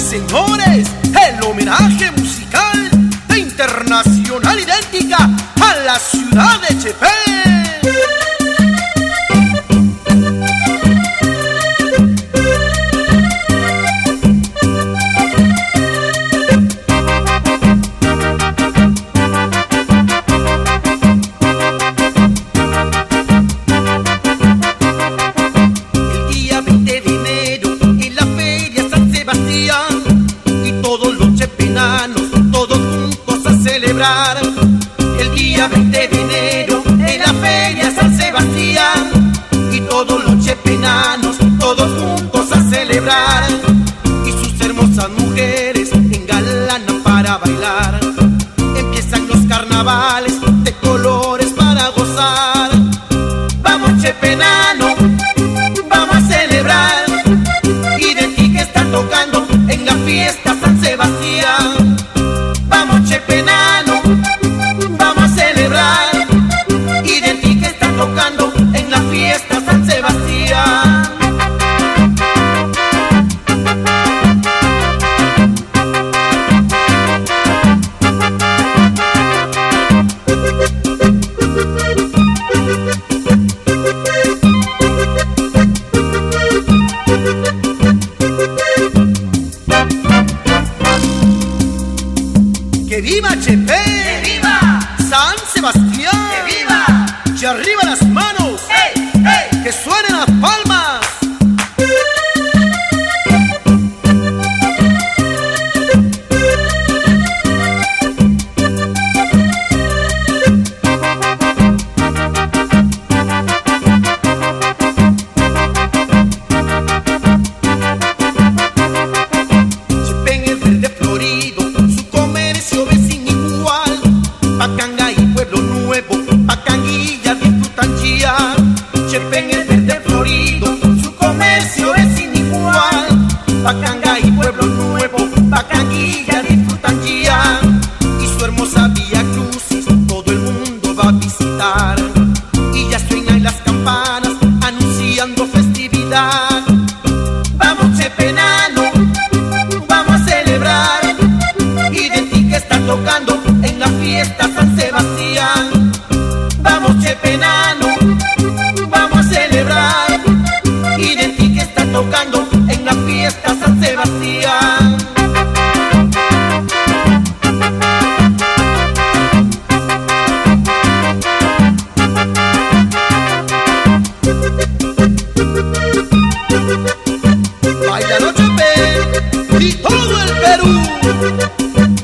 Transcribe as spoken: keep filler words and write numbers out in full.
señores, el homenaje musical de Internacional Idéntica a la ciudad de Chepén. El día veinte de enero en la feria San Sebastián, y todos los chepenanos, todos juntos a celebrar, y sus hermosas mujeres engalanan para bailar. Empiezan los carnavales de colores para gozar. Vamos chepenano, vamos a celebrar, y de ti que está tocando en la fiesta San Sebastián. Vamos chepenano, vamos a celebrar, y de ti que está tocando en la fiesta San Sebastián. ¡Que viva Chepén! ¡Que viva San Sebastián! ¡Que viva! ¡Y arriba las manos! ¡Ey, ey! ¡Que suenen las palmas! Chepén es verde florido, su comercio ve sin igual. Pacanga y Pueblo Nuevo, Pacanguilla disfrutan ya. Chepén es verde florido, su comercio es sin igual. Pacanga y Pueblo Nuevo, Pacanguilla disfrutan ya. Y su hermosa Vía Crucis todo el mundo va a visitar. Y ya suenan las campanas anunciando festividad. Vamos chepenano, vamos a celebrar, y de ti que está tocando en la fiesta San Sebastián. Vamos chepenano, vamos a celebrar, y de ti que está tocando en la fiesta San Sebastián. ¡Bailalo Chepén y todo el Perú!